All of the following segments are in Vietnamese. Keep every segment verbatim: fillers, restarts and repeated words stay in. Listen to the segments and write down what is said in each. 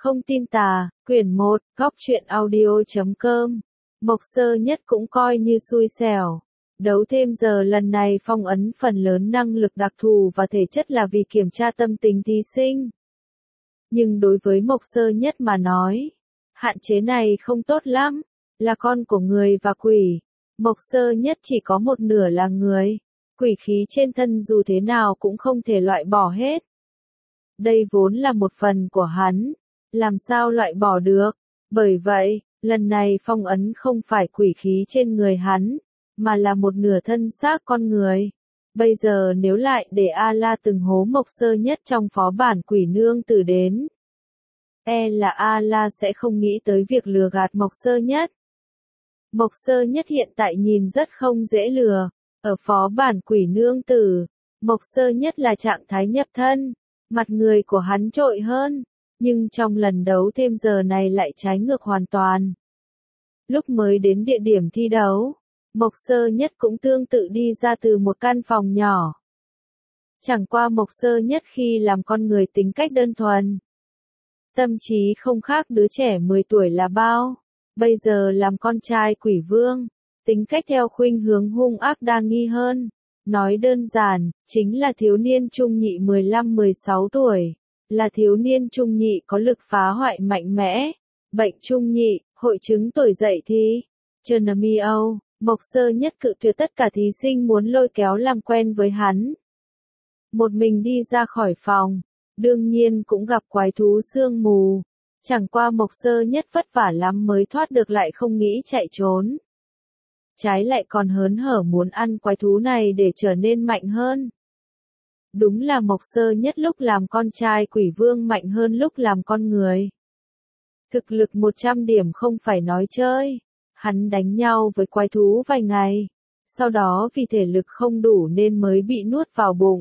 Không tin tà, quyển một, góc truyện audio chấm com. Mộc Sơ Nhất cũng coi như xui xẻo. Đấu thêm giờ lần này phong ấn phần lớn năng lực đặc thù và thể chất là vì kiểm tra tâm tình thí sinh. Nhưng đối với Mộc Sơ Nhất mà nói, hạn chế này không tốt lắm, là con của người và quỷ. Mộc Sơ Nhất chỉ có một nửa là người, quỷ khí trên thân dù thế nào cũng không thể loại bỏ hết. Đây vốn là một phần của hắn, làm sao loại bỏ được, bởi vậy, lần này phong ấn không phải quỷ khí trên người hắn, mà là một nửa thân xác con người. Bây giờ nếu lại để A-la từng hố Mộc Sơ Nhất trong phó bản quỷ nương tử đến, e là A-la sẽ không nghĩ tới việc lừa gạt Mộc Sơ Nhất. Mộc Sơ Nhất hiện tại nhìn rất không dễ lừa, ở phó bản quỷ nương tử, Mộc Sơ Nhất là trạng thái nhập thân, mặt người của hắn trội hơn, nhưng trong lần đấu thêm giờ này lại trái ngược hoàn toàn. Lúc mới đến địa điểm thi đấu, Mộc Sơ Nhất cũng tương tự đi ra từ một căn phòng nhỏ. Chẳng qua Mộc Sơ Nhất khi làm con người tính cách đơn thuần. Tâm trí không khác đứa trẻ mười tuổi là bao. Bây giờ làm con trai quỷ vương, tính cách theo khuynh hướng hung ác đa nghi hơn. Nói đơn giản, chính là thiếu niên trung nhị mười lăm mười sáu tuổi. Là thiếu niên trung nhị có lực phá hoại mạnh mẽ. Bệnh trung nhị, hội chứng tuổi dậy thì. Chernomio, Mộc Sơ Nhất cự tuyệt tất cả thí sinh muốn lôi kéo làm quen với hắn. Một mình đi ra khỏi phòng, đương nhiên cũng gặp quái thú sương mù. Chẳng qua Mộc Sơ Nhất vất vả lắm mới thoát được lại không nghĩ chạy trốn. Trái lại còn hớn hở muốn ăn quái thú này để trở nên mạnh hơn. Đúng là Mộc Sơ Nhất lúc làm con trai quỷ vương mạnh hơn lúc làm con người. Thực lực một trăm điểm không phải nói chơi. Hắn đánh nhau với quái thú vài ngày. Sau đó vì thể lực không đủ nên mới bị nuốt vào bụng.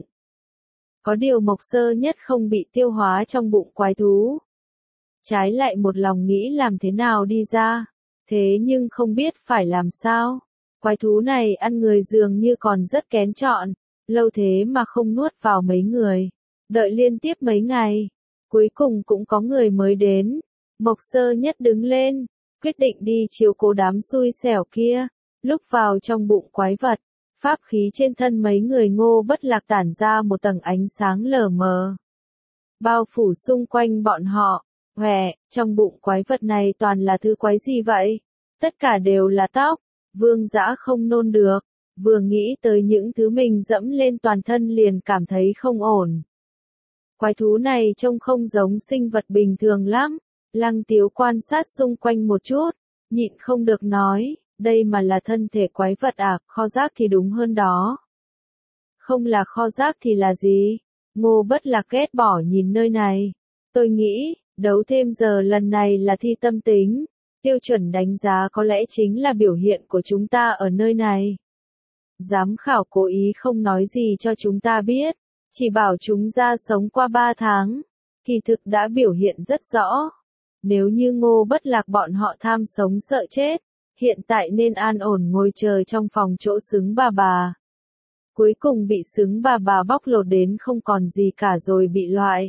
Có điều Mộc Sơ Nhất không bị tiêu hóa trong bụng quái thú. Trái lại một lòng nghĩ làm thế nào đi ra. Thế nhưng không biết phải làm sao. Quái thú này ăn người dường như còn rất kén chọn. Lâu thế mà không nuốt vào mấy người. Đợi liên tiếp mấy ngày. Cuối cùng cũng có người mới đến. Mộc Sơ Nhất đứng lên. Quyết định đi chiếu cố đám xui xẻo kia. Lúc vào trong bụng quái vật. Pháp khí trên thân mấy người Ngô Bất Lạc tản ra một tầng ánh sáng lờ mờ. Bao phủ xung quanh bọn họ. Hòe, trong bụng quái vật này toàn là thứ quái gì vậy? Tất cả đều là tóc. Vương Dã không nôn được. Vừa nghĩ tới những thứ mình dẫm lên toàn thân liền cảm thấy không ổn. Quái thú này trông không giống sinh vật bình thường lắm. Lăng Tiếu quan sát xung quanh một chút. Nhịn không được nói, đây mà là thân thể quái vật à, kho rác thì đúng hơn đó. Không là kho rác thì là gì? Ngô Bất Lạc ghét bỏ nhìn nơi này. Tôi nghĩ, đấu thêm giờ lần này là thi tâm tính. Tiêu chuẩn đánh giá có lẽ chính là biểu hiện của chúng ta ở nơi này. Giám khảo cố ý không nói gì cho chúng ta biết, chỉ bảo chúng ra sống qua ba tháng. Kỳ thực đã biểu hiện rất rõ. Nếu như Ngô Bất Lạc bọn họ tham sống sợ chết, hiện tại nên an ổn ngồi chờ trong phòng chỗ xứng bà bà. Cuối cùng bị xứng bà bà bóc lột đến không còn gì cả rồi bị loại.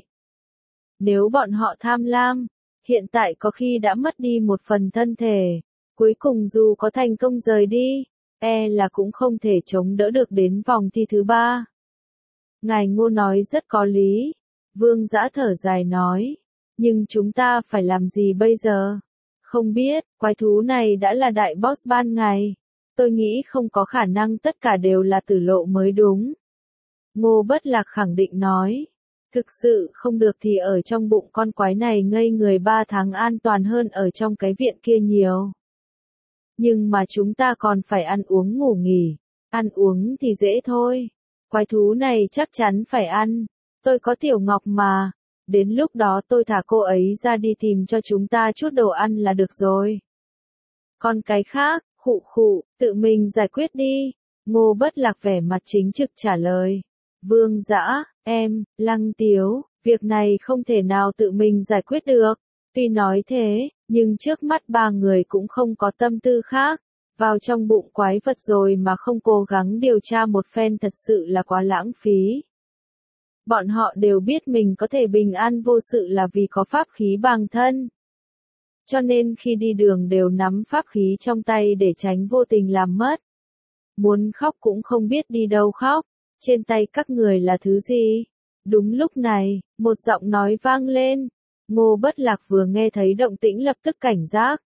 Nếu bọn họ tham lam, hiện tại có khi đã mất đi một phần thân thể. Cuối cùng dù có thành công rời đi, e là cũng không thể chống đỡ được đến vòng thi thứ ba. Ngài Ngô nói rất có lý. Vương Dã thở dài nói. Nhưng chúng ta phải làm gì bây giờ? Không biết, quái thú này đã là đại boss ban ngày. Tôi nghĩ không có khả năng tất cả đều là tử lộ mới đúng. Ngô Bất Lạc khẳng định nói. Thực sự không được thì ở trong bụng con quái này ngây người ba tháng an toàn hơn ở trong cái viện kia nhiều. Nhưng mà chúng ta còn phải ăn uống ngủ nghỉ. Ăn uống thì dễ thôi. Quái thú này chắc chắn phải ăn. Tôi có Tiểu Ngọc mà. Đến lúc đó tôi thả cô ấy ra đi tìm cho chúng ta chút đồ ăn là được rồi. Còn cái khác, khụ khụ, tự mình giải quyết đi. Ngô Bất Lạc vẻ mặt chính trực trả lời. Vương Dã, em, Lăng Tiếu, việc này không thể nào tự mình giải quyết được. Tuy nói thế, nhưng trước mắt ba người cũng không có tâm tư khác. Vào trong bụng quái vật rồi mà không cố gắng điều tra một phen thật sự là quá lãng phí. Bọn họ đều biết mình có thể bình an vô sự là vì có pháp khí bằng thân. Cho nên khi đi đường đều nắm pháp khí trong tay để tránh vô tình làm mất. Muốn khóc cũng không biết đi đâu khóc, trên tay các người là thứ gì? Đúng lúc này, một giọng nói vang lên. Ngô Bất Lạc vừa nghe thấy động tĩnh lập tức cảnh giác.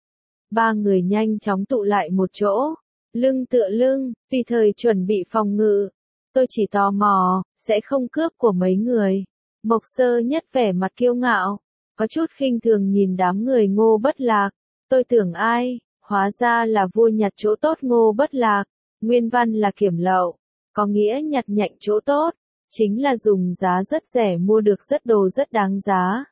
Ba người nhanh chóng tụ lại một chỗ, lưng tựa lưng, vì thời chuẩn bị phòng ngự. Tôi chỉ tò mò, sẽ không cướp của mấy người. Mộc Sơ Nhất vẻ mặt kiêu ngạo, có chút khinh thường nhìn đám người Ngô Bất Lạc. Tôi tưởng ai, hóa ra là vua nhặt chỗ tốt Ngô Bất Lạc. Nguyên văn là kiểm lậu, có nghĩa nhặt nhạnh chỗ tốt, chính là dùng giá rất rẻ mua được rất đồ rất đáng giá.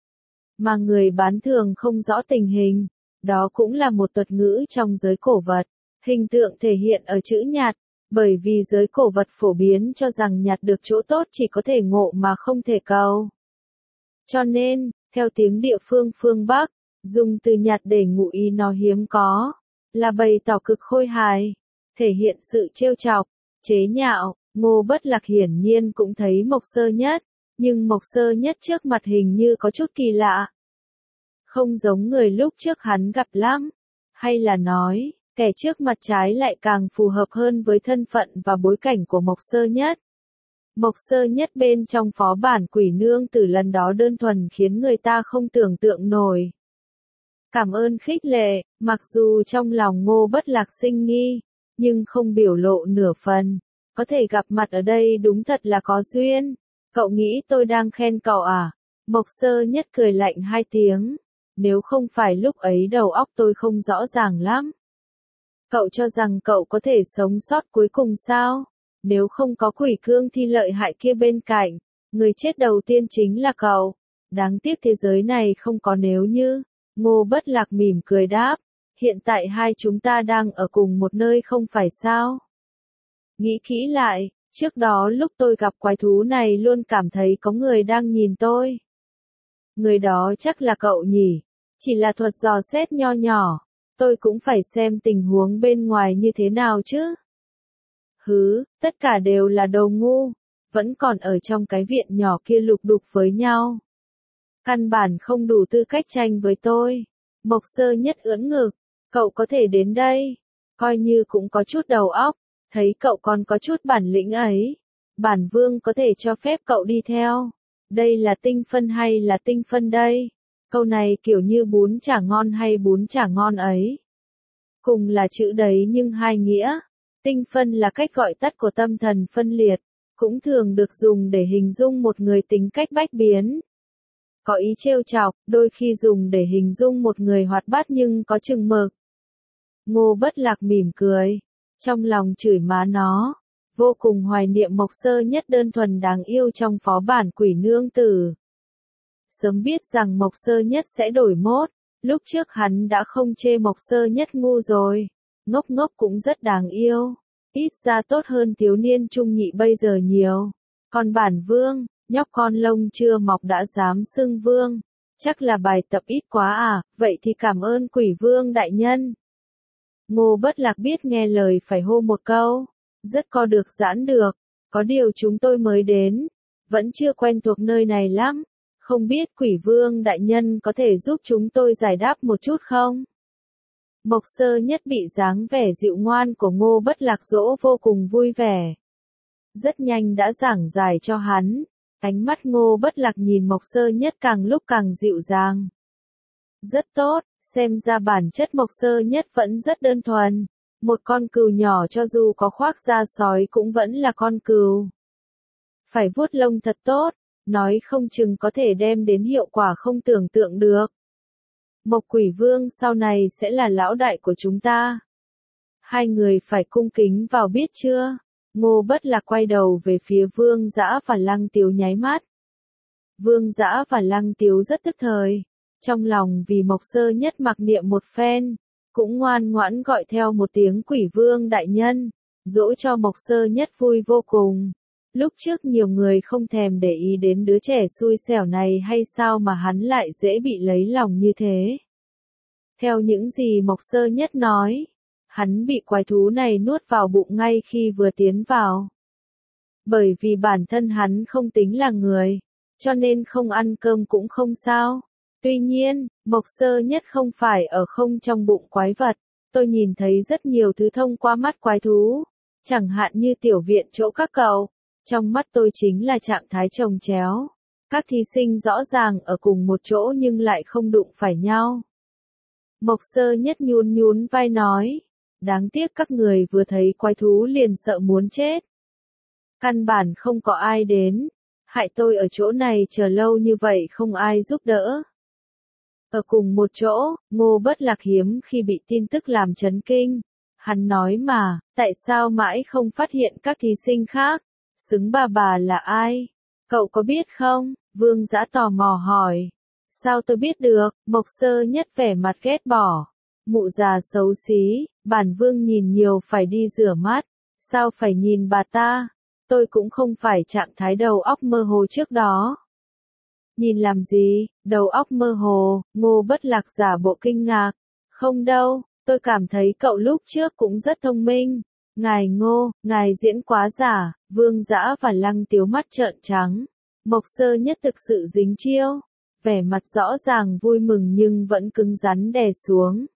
Mà người bán thường không rõ tình hình, đó cũng là một thuật ngữ trong giới cổ vật. Hình tượng thể hiện ở chữ nhặt, bởi vì giới cổ vật phổ biến cho rằng nhặt được chỗ tốt chỉ có thể ngộ mà không thể cầu. Cho nên, theo tiếng địa phương phương Bắc, dùng từ nhặt để ngụ ý nó hiếm có, là bày tỏ cực khôi hài, thể hiện sự trêu chọc, chế nhạo. Ngô Bất Lạc hiển nhiên cũng thấy Mộc Sơ Nhất, nhưng Mộc Sơ Nhất trước mặt hình như có chút kỳ lạ. Không giống người lúc trước hắn gặp lắm, hay là nói, kẻ trước mặt trái lại càng phù hợp hơn với thân phận và bối cảnh của Mộc Sơ Nhất. Mộc Sơ Nhất bên trong phó bản quỷ nương tử lần đó đơn thuần khiến người ta không tưởng tượng nổi. Cảm ơn khích lệ, mặc dù trong lòng Ngô Bất Lạc sinh nghi, nhưng không biểu lộ nửa phần. Có thể gặp mặt ở đây đúng thật là có duyên. Cậu nghĩ tôi đang khen cậu à? Mộc Sơ Nhất cười lạnh hai tiếng. Nếu không phải lúc ấy đầu óc tôi không rõ ràng lắm. Cậu cho rằng cậu có thể sống sót cuối cùng sao? Nếu không có quỷ cương thi lợi hại kia bên cạnh, người chết đầu tiên chính là cậu. Đáng tiếc thế giới này không có nếu như. Ngô Bất Lạc mỉm cười đáp. Hiện tại hai chúng ta đang ở cùng một nơi không phải sao? Nghĩ kỹ lại, trước đó lúc tôi gặp quái thú này luôn cảm thấy có người đang nhìn tôi. Người đó chắc là cậu nhỉ? Chỉ là thuật dò xét nho nhỏ, tôi cũng phải xem tình huống bên ngoài như thế nào chứ. Hứ, tất cả đều là đồ ngu, vẫn còn ở trong cái viện nhỏ kia lục đục với nhau. Căn bản không đủ tư cách tranh với tôi. Mộc Sơ Nhất ưỡn ngực, cậu có thể đến đây, coi như cũng có chút đầu óc. Thấy cậu còn có chút bản lĩnh ấy, bản vương có thể cho phép cậu đi theo. Đây là tinh phân hay là tinh phân đây? Câu này kiểu như bún chả ngon hay bún chả ngon ấy. Cùng là chữ đấy nhưng hai nghĩa. Tinh phân là cách gọi tắt của tâm thần phân liệt, cũng thường được dùng để hình dung một người tính cách bách biến. Có ý trêu chọc, đôi khi dùng để hình dung một người hoạt bát nhưng có chừng mực. Ngô Bất Lạc mỉm cười. Trong lòng chửi má nó, vô cùng hoài niệm Mộc Sơ Nhất đơn thuần đáng yêu trong phó bản quỷ nương tử. Sớm biết rằng Mộc Sơ Nhất sẽ đổi mốt, lúc trước hắn đã không chê Mộc Sơ Nhất ngu rồi, ngốc ngốc cũng rất đáng yêu, ít ra tốt hơn thiếu niên trung nhị bây giờ nhiều. Còn bản vương, nhóc con lông chưa mọc đã dám xưng vương, chắc là bài tập ít quá à, vậy thì cảm ơn quỷ vương đại nhân. Ngô Bất Lạc biết nghe lời phải hô một câu, rất co được giãn được, có điều chúng tôi mới đến, vẫn chưa quen thuộc nơi này lắm, không biết quỷ vương đại nhân có thể giúp chúng tôi giải đáp một chút không? Mộc Sơ Nhất bị dáng vẻ dịu ngoan của Ngô Bất Lạc dỗ vô cùng vui vẻ. Rất nhanh đã giảng giải cho hắn, ánh mắt Ngô Bất Lạc nhìn Mộc Sơ Nhất càng lúc càng dịu dàng. Rất tốt. Xem ra bản chất Mộc Sơ Nhất vẫn rất đơn thuần. Một con cừu nhỏ cho dù có khoác da sói cũng vẫn là con cừu. Phải vuốt lông thật tốt, nói không chừng có thể đem đến hiệu quả không tưởng tượng được. Mộc Quỷ Vương sau này sẽ là lão đại của chúng ta. Hai người phải cung kính vào biết chưa? Ngô Bất Lạc quay đầu về phía Vương Dã và Lăng Tiếu nháy mắt. Vương Dã và Lăng Tiếu rất tức thời. Trong lòng vì Mộc Sơ Nhất mặc niệm một phen, cũng ngoan ngoãn gọi theo một tiếng quỷ vương đại nhân, dỗ cho Mộc Sơ Nhất vui vô cùng. Lúc trước nhiều người không thèm để ý đến đứa trẻ xui xẻo này hay sao mà hắn lại dễ bị lấy lòng như thế. Theo những gì Mộc Sơ Nhất nói, hắn bị quái thú này nuốt vào bụng ngay khi vừa tiến vào. Bởi vì bản thân hắn không tính là người, cho nên không ăn cơm cũng không sao. Tuy nhiên, Mộc Sơ Nhất không phải ở không trong bụng quái vật. Tôi nhìn thấy rất nhiều thứ thông qua mắt quái thú. Chẳng hạn như tiểu viện chỗ các cậu. Trong mắt tôi chính là trạng thái chồng chéo. Các thí sinh rõ ràng ở cùng một chỗ nhưng lại không đụng phải nhau. Mộc Sơ Nhất nhún nhún vai nói. Đáng tiếc các người vừa thấy quái thú liền sợ muốn chết. Căn bản không có ai đến. Hại tôi ở chỗ này chờ lâu như vậy không ai giúp đỡ. Ở cùng một chỗ, Ngô Bất Lạc hiếm khi bị tin tức làm chấn kinh. Hắn nói mà, tại sao mãi không phát hiện các thí sinh khác? Xứng bà bà là ai? Cậu có biết không? Vương Dã tò mò hỏi. Sao tôi biết được? Mộc Sơ Nhất vẻ mặt ghét bỏ. Mụ già xấu xí, bản vương nhìn nhiều phải đi rửa mắt. Sao phải nhìn bà ta? Tôi cũng không phải trạng thái đầu óc mơ hồ trước đó. Nhìn làm gì, đầu óc mơ hồ, Ngô Bất Lạc giả bộ kinh ngạc. Không đâu, tôi cảm thấy cậu lúc trước cũng rất thông minh. Ngài Ngô, ngài diễn quá giả, Vương Dã và Lăng Tiếu mắt trợn trắng. Mộc Sơ Nhất thực sự dính chiêu. Vẻ mặt rõ ràng vui mừng nhưng vẫn cứng rắn đè xuống.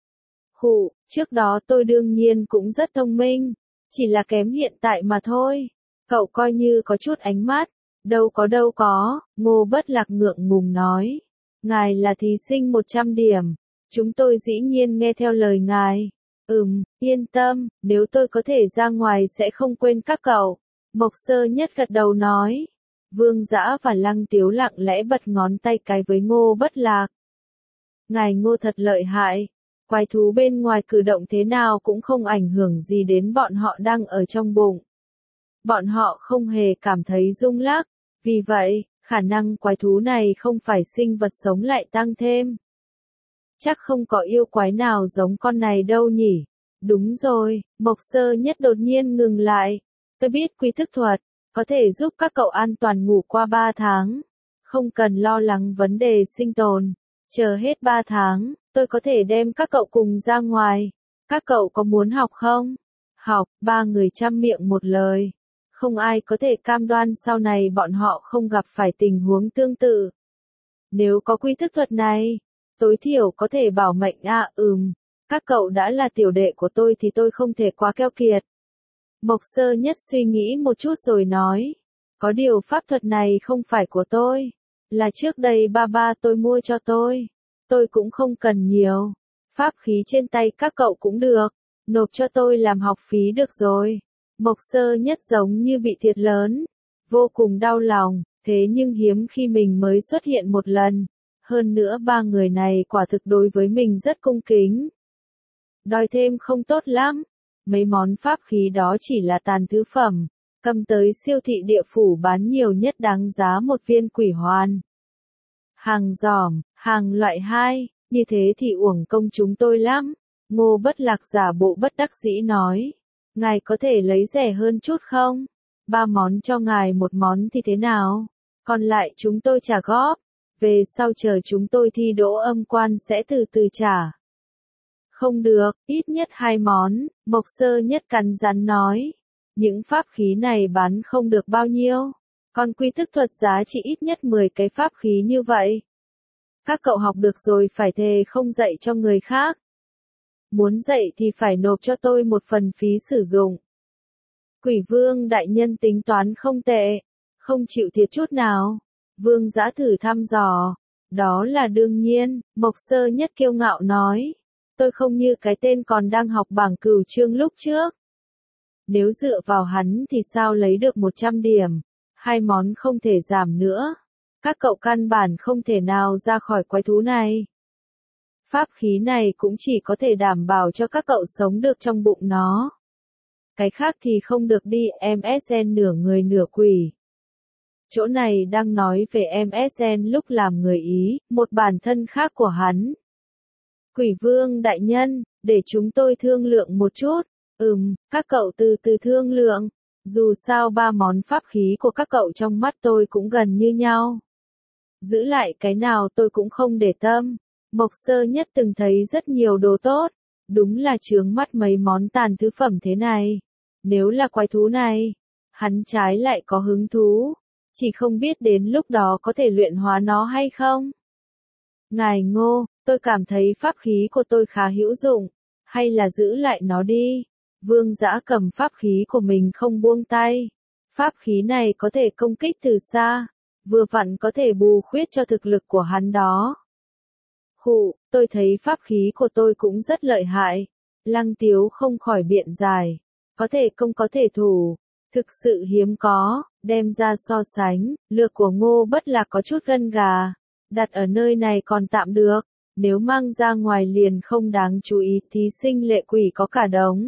Khụ, trước đó tôi đương nhiên cũng rất thông minh. Chỉ là kém hiện tại mà thôi. Cậu coi như có chút ánh mắt. Đâu có đâu có, Ngô Bất Lạc ngượng ngùng nói. Ngài là thí sinh một trăm điểm. Chúng tôi dĩ nhiên nghe theo lời ngài. Ừm, yên tâm, nếu tôi có thể ra ngoài sẽ không quên các cậu. Mộc Sơ Nhất gật đầu nói. Vương Dã và Lăng Tiếu lặng lẽ bật ngón tay cái với Ngô Bất Lạc. Ngài Ngô thật lợi hại. Quái thú bên ngoài cử động thế nào cũng không ảnh hưởng gì đến bọn họ đang ở trong bụng. Bọn họ không hề cảm thấy rung lắc. Vì vậy, khả năng quái thú này không phải sinh vật sống lại tăng thêm. Chắc không có yêu quái nào giống con này đâu nhỉ. Đúng rồi, Mộc Sơ Nhất đột nhiên ngừng lại. Tôi biết quy thức thuật, có thể giúp các cậu an toàn ngủ qua ba tháng. Không cần lo lắng vấn đề sinh tồn. Chờ hết ba tháng, tôi có thể đem các cậu cùng ra ngoài. Các cậu có muốn học không? Học, ba người chăm miệng một lời. Không ai có thể cam đoan sau này bọn họ không gặp phải tình huống tương tự. Nếu có quy thức thuật này, tối thiểu có thể bảo mệnh à ừm, các cậu đã là tiểu đệ của tôi thì tôi không thể quá keo kiệt. Mộc Sơ Nhất suy nghĩ một chút rồi nói, có điều pháp thuật này không phải của tôi, là trước đây ba ba tôi mua cho tôi, tôi cũng không cần nhiều, pháp khí trên tay các cậu cũng được, nộp cho tôi làm học phí được rồi. Mộc Sơ Nhất giống như bị thiệt lớn, vô cùng đau lòng, thế nhưng hiếm khi mình mới xuất hiện một lần, hơn nữa ba người này quả thực đối với mình rất cung kính. Đòi thêm không tốt lắm, mấy món pháp khí đó chỉ là tàn thứ phẩm, cầm tới siêu thị địa phủ bán nhiều nhất đáng giá một viên quỷ hoàn. Hàng giỏm, hàng loại hai, như thế thì uổng công chúng tôi lắm, Ngô Bất Lạc giả bộ bất đắc dĩ nói. Ngài có thể lấy rẻ hơn chút không? Ba món cho ngài một món thì thế nào? Còn lại chúng tôi trả góp. Về sau chờ chúng tôi thi đỗ âm quan sẽ từ từ trả. Không được, ít nhất hai món, Mộc Sơ Nhất cắn rắn nói. Những pháp khí này bán không được bao nhiêu. Còn quy thức thuật giá trị ít nhất mười cái pháp khí như vậy. Các cậu học được rồi phải thề không dạy cho người khác. Muốn dạy thì phải nộp cho tôi một phần phí sử dụng. Quỷ Vương đại nhân tính toán không tệ, không chịu thiệt chút nào. Vương Dã thử thăm dò. Đó là đương nhiên, Mộc Sơ Nhất kiêu ngạo nói. Tôi không như cái tên còn đang học bảng cửu chương lúc trước. Nếu dựa vào hắn thì sao lấy được một trăm điểm, hai món không thể giảm nữa. Các cậu căn bản không thể nào ra khỏi quái thú này. Pháp khí này cũng chỉ có thể đảm bảo cho các cậu sống được trong bụng nó. Cái khác thì không được đi, em ét en nửa người nửa quỷ. Chỗ này đang nói về em ét en lúc làm người Ý, một bản thân khác của hắn. Quỷ Vương đại nhân, để chúng tôi thương lượng một chút. Ừm, các cậu từ từ thương lượng. Dù sao ba món pháp khí của các cậu trong mắt tôi cũng gần như nhau. Giữ lại cái nào tôi cũng không để tâm. Mộc Sơ Nhất từng thấy rất nhiều đồ tốt. Đúng là chướng mắt mấy món tàn thứ phẩm thế này. Nếu là quái thú này, Hắn trái lại có hứng thú, chỉ không biết đến lúc đó có thể luyện hóa nó hay không. Ngài Ngô, tôi cảm thấy pháp khí của tôi khá hữu dụng, hay là giữ lại nó đi. Vương Dã cầm pháp khí của mình không buông tay. Pháp khí này có thể công kích từ xa, vừa vặn có thể bù khuyết cho thực lực của hắn đó. Khụ, tôi thấy pháp khí của tôi cũng rất lợi hại. Lăng Tiếu không khỏi biện giải. Có thể công có thể thủ, thực sự hiếm có, đem ra so sánh, lược của Ngô Bất Lạc có chút gân gà. Đặt ở nơi này còn tạm được, nếu mang ra ngoài liền không đáng chú ý. Thí sinh lệ quỷ có cả đống.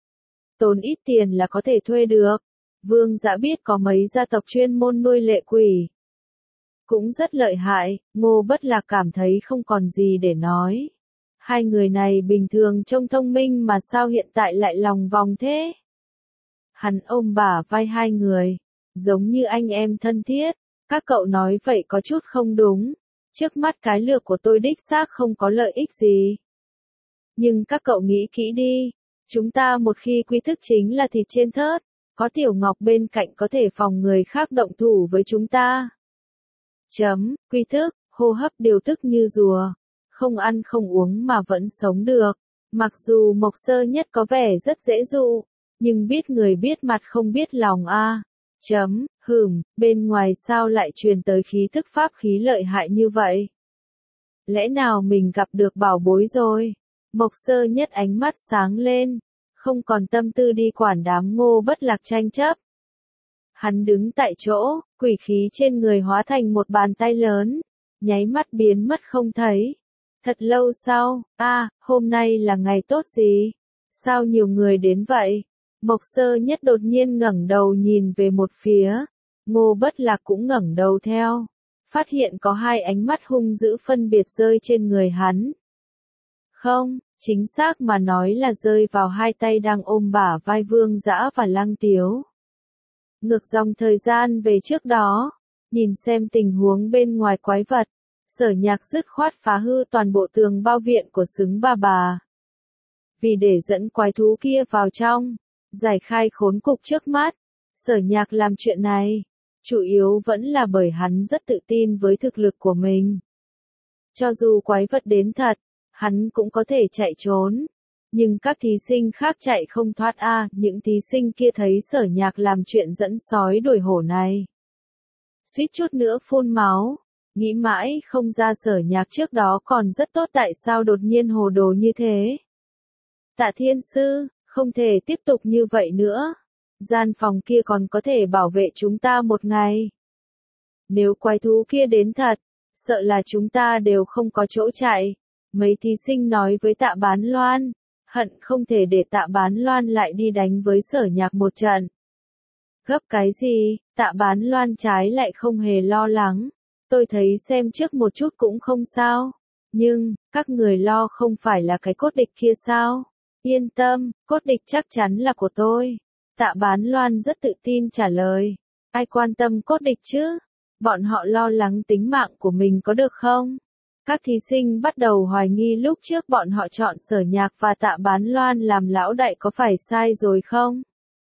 Tốn ít tiền là có thể thuê được. Vương Dã biết có mấy gia tộc chuyên môn nuôi lệ quỷ. Cũng rất lợi hại, Ngô Bất Lạc cảm thấy không còn gì để nói. Hai người này bình thường trông thông minh mà sao hiện tại lại lòng vòng thế? Hắn ôm bả vai hai người, giống như anh em thân thiết. Các cậu nói vậy có chút không đúng. Trước mắt cái lược của tôi đích xác không có lợi ích gì. Nhưng các cậu nghĩ kỹ đi. Chúng ta một khi quy thức chính là thịt trên thớt. Có Tiểu Ngọc bên cạnh có thể phòng người khác động thủ với chúng ta. Chấm, quy thức, hô hấp điều tức như rùa. Không ăn không uống mà vẫn sống được. Mặc dù Mộc Sơ Nhất có vẻ rất dễ dụ, nhưng biết người biết mặt không biết lòng a. À. Chấm, hừm, bên ngoài sao lại truyền tới khí thức pháp khí lợi hại như vậy? Lẽ nào mình gặp được bảo bối rồi? Mộc Sơ Nhất ánh mắt sáng lên, không còn tâm tư đi quản đám Ngô Bất Lạc tranh chấp. Hắn đứng tại chỗ, quỷ khí trên người hóa thành một bàn tay lớn, nháy mắt biến mất không thấy. Thật lâu sau, a, à, hôm nay là ngày tốt gì? Sao nhiều người đến vậy? Mộc Sơ Nhất đột nhiên ngẩng đầu nhìn về một phía, Ngô Bất Lạc cũng ngẩng đầu theo, phát hiện có hai ánh mắt hung dữ phân biệt rơi trên người hắn. Không, chính xác mà nói là rơi vào hai tay đang ôm bả vai Vương Dã và Lăng Tiếu. Ngược dòng thời gian về trước đó, nhìn xem tình huống bên ngoài quái vật, Sở Nhạc dứt khoát phá hư toàn bộ tường bao viện của xứng bà bà. Vì để dẫn quái thú kia vào trong, giải khai khốn cục trước mắt, Sở Nhạc làm chuyện này, chủ yếu vẫn là bởi hắn rất tự tin với thực lực của mình. Cho dù quái vật đến thật, hắn cũng có thể chạy trốn. Nhưng các thí sinh khác chạy không thoát a, à, những thí sinh kia thấy Sở Nhạc làm chuyện dẫn sói đuổi hổ này. Suýt chút nữa phun máu, nghĩ mãi không ra Sở Nhạc trước đó còn rất tốt tại sao đột nhiên hồ đồ như thế. Tạ Thiên Sư, không thể tiếp tục như vậy nữa. Gian phòng kia còn có thể bảo vệ chúng ta một ngày. Nếu quái thú kia đến thật, sợ là chúng ta đều không có chỗ chạy. Mấy thí sinh nói với Tạ Bán Loan, hận không thể để Tạ Bán Loan lại đi đánh với Sở Nhạc một trận. Gấp cái gì, Tạ Bán Loan trái lại không hề lo lắng. Tôi thấy xem trước một chút cũng không sao. Nhưng, các người lo không phải là cái cốt địch kia sao? Yên tâm, cốt địch chắc chắn là của tôi. Tạ Bán Loan rất tự tin trả lời. Ai quan tâm cốt địch chứ? Bọn họ lo lắng tính mạng của mình có được không? Các thí sinh bắt đầu hoài nghi lúc trước bọn họ chọn Sở Nhạc và Tạ Bán Loan làm lão đại có phải sai rồi không?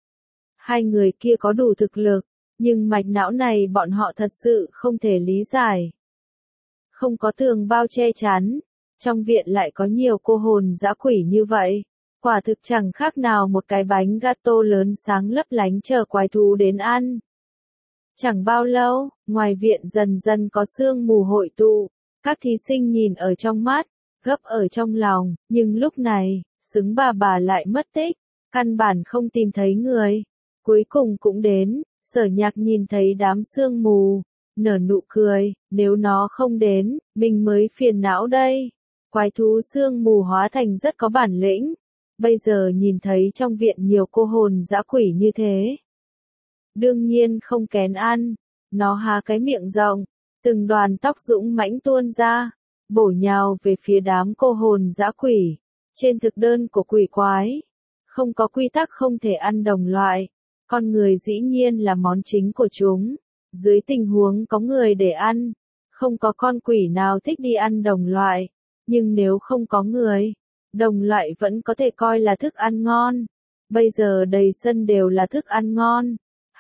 Hai người kia có đủ thực lực, nhưng mạch não này bọn họ thật sự không thể lý giải. Không có tường bao che chắn, trong viện lại có nhiều cô hồn dã quỷ như vậy. Quả thực chẳng khác nào một cái bánh gato lớn sáng lấp lánh chờ quái thú đến ăn. Chẳng bao lâu, ngoài viện dần dần có sương mù hội tụ, các thí sinh nhìn ở trong mắt, gấp ở trong lòng, nhưng lúc này, xứng bà bà lại mất tích, căn bản không tìm thấy người. Cuối cùng cũng đến, Sở Nhạc nhìn thấy đám sương mù, nở nụ cười, nếu nó không đến, mình mới phiền não đây. Quái thú sương mù hóa thành rất có bản lĩnh. Bây giờ nhìn thấy trong viện nhiều cô hồn dã quỷ như thế. Đương nhiên không kén ăn, nó há cái miệng rộng, từng đoàn tóc dũng mãnh tuôn ra, bổ nhào về phía đám cô hồn dã quỷ. Trên thực đơn của quỷ quái, không có quy tắc không thể ăn đồng loại, con người dĩ nhiên là món chính của chúng. Dưới tình huống có người để ăn, không có con quỷ nào thích đi ăn đồng loại, nhưng nếu không có người, đồng loại vẫn có thể coi là thức ăn ngon. Bây giờ đầy sân đều là thức ăn ngon.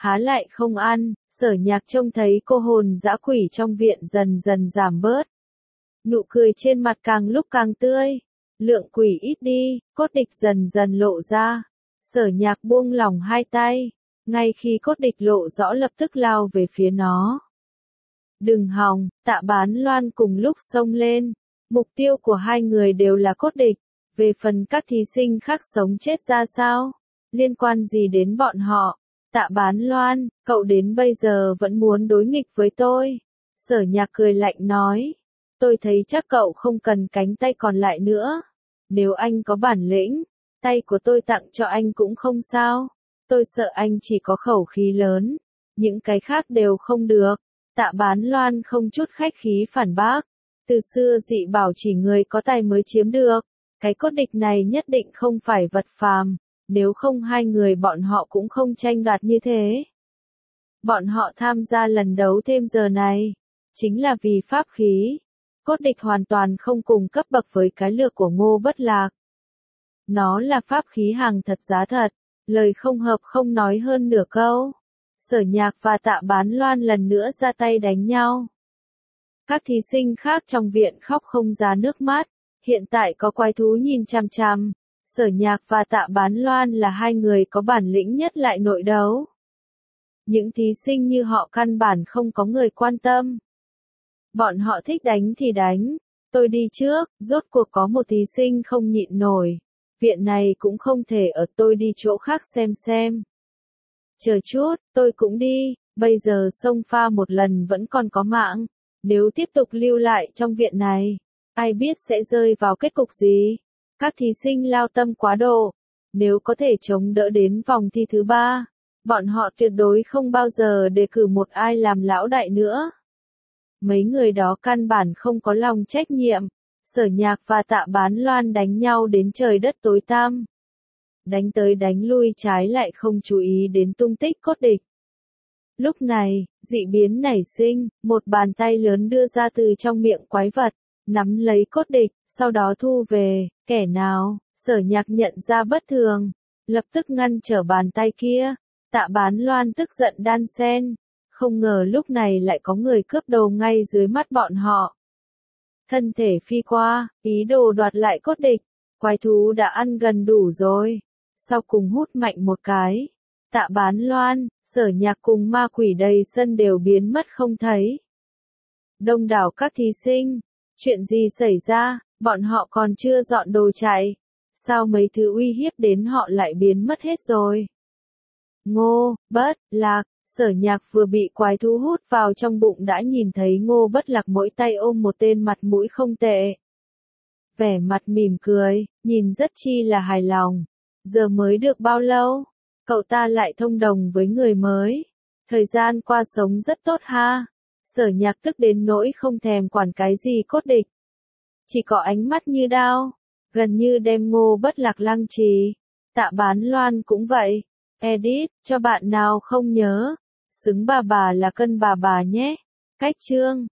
há lại không ăn. Sở Nhạc trông thấy cô hồn dã quỷ trong viện dần dần giảm bớt. Nụ cười trên mặt càng lúc càng tươi. Lượng quỷ ít đi, Cốt Địch dần dần lộ ra. Sở Nhạc buông lỏng hai tay. Ngay khi Cốt Địch lộ rõ lập tức lao về phía nó. Đừng hòng, Tạ Bán Loan cùng lúc xông lên. Mục tiêu của hai người đều là Cốt Địch. Về phần các thí sinh khác sống chết ra sao? Liên quan gì đến bọn họ? Tạ Bán Loan, cậu đến bây giờ vẫn muốn đối nghịch với tôi. Sở Nhạc cười lạnh nói. Tôi thấy chắc cậu không cần cánh tay còn lại nữa. Nếu anh có bản lĩnh, tay của tôi tặng cho anh cũng không sao. Tôi sợ anh chỉ có khẩu khí lớn. Những cái khác đều không được. Tạ Bán Loan không chút khách khí phản bác. Từ xưa dị bảo chỉ người có tài mới chiếm được. Cái Cốt Địch này nhất định không phải vật phàm. Nếu không hai người bọn họ cũng không tranh đoạt như thế. Bọn họ tham gia lần đấu thêm giờ này. Chính là vì pháp khí. Cốt Địch hoàn toàn không cùng cấp bậc với cái lược của Ngô Bất Lạc. Nó là pháp khí hàng thật giá thật. Lời không hợp không nói hơn nửa câu. Sở Nhạc và Tạ Bán Loan lần nữa ra tay đánh nhau. Các thí sinh khác trong viện khóc không ra nước mắt. Hiện tại có quái thú nhìn chằm chằm. Sở Nhạc và Tạ Bán Loan là hai người có bản lĩnh nhất lại nội đấu. Những thí sinh như họ căn bản không có người quan tâm. Bọn họ thích đánh thì đánh. Tôi đi trước, rốt cuộc có một thí sinh không nhịn nổi. Viện này cũng không thể ở, tôi đi chỗ khác xem xem. Chờ chút, tôi cũng đi, bây giờ xông pha một lần vẫn còn có mạng. Nếu tiếp tục lưu lại trong viện này, ai biết sẽ rơi vào kết cục gì. Các thí sinh lao tâm quá độ. Nếu có thể chống đỡ đến vòng thi thứ ba, bọn họ tuyệt đối không bao giờ đề cử một ai làm lão đại nữa. Mấy người đó căn bản không có lòng trách nhiệm. Sở Nhạc và Tạ Bán Loan đánh nhau đến trời đất tối tăm. Đánh tới đánh lui trái lại không chú ý đến tung tích Cốt Địch. Lúc này, dị biến nảy sinh, một bàn tay lớn đưa ra từ trong miệng quái vật, nắm lấy Cốt Địch, sau đó thu về. Kẻ nào? Sở Nhạc nhận ra bất thường, lập tức ngăn trở bàn tay kia. Tạ Bán Loan tức giận đan sen. Không ngờ lúc này lại có người cướp đồ ngay dưới mắt bọn họ. Thân thể phi qua, ý đồ đoạt lại Cốt Địch. Quái thú đã ăn gần đủ rồi. Sau cùng hút mạnh một cái. Tạ Bán Loan, Sở Nhạc cùng ma quỷ đầy sân đều biến mất không thấy. Đông đảo các thí sinh. Chuyện gì xảy ra? Bọn họ còn chưa dọn đồ chạy. Sao mấy thứ uy hiếp đến họ lại biến mất hết rồi? Ngô Bất Lạc. Sở Nhạc vừa bị quái thú hút vào trong bụng đã nhìn thấy Ngô Bất Lạc mỗi tay ôm một tên mặt mũi không tệ. Vẻ mặt mỉm cười, nhìn rất chi là hài lòng. Giờ mới được bao lâu? Cậu ta lại thông đồng với người mới. Thời gian qua sống rất tốt ha. Sở Nhạc tức đến nỗi không thèm quản cái gì Cốt Địch. Chỉ có ánh mắt như đao, gần như đem Ngô Bất Lạc lăng trì. Tạ Bán Loan cũng vậy. Edit, cho bạn nào không nhớ. Xứng bà bà là cân bà bà nhé. Cách chương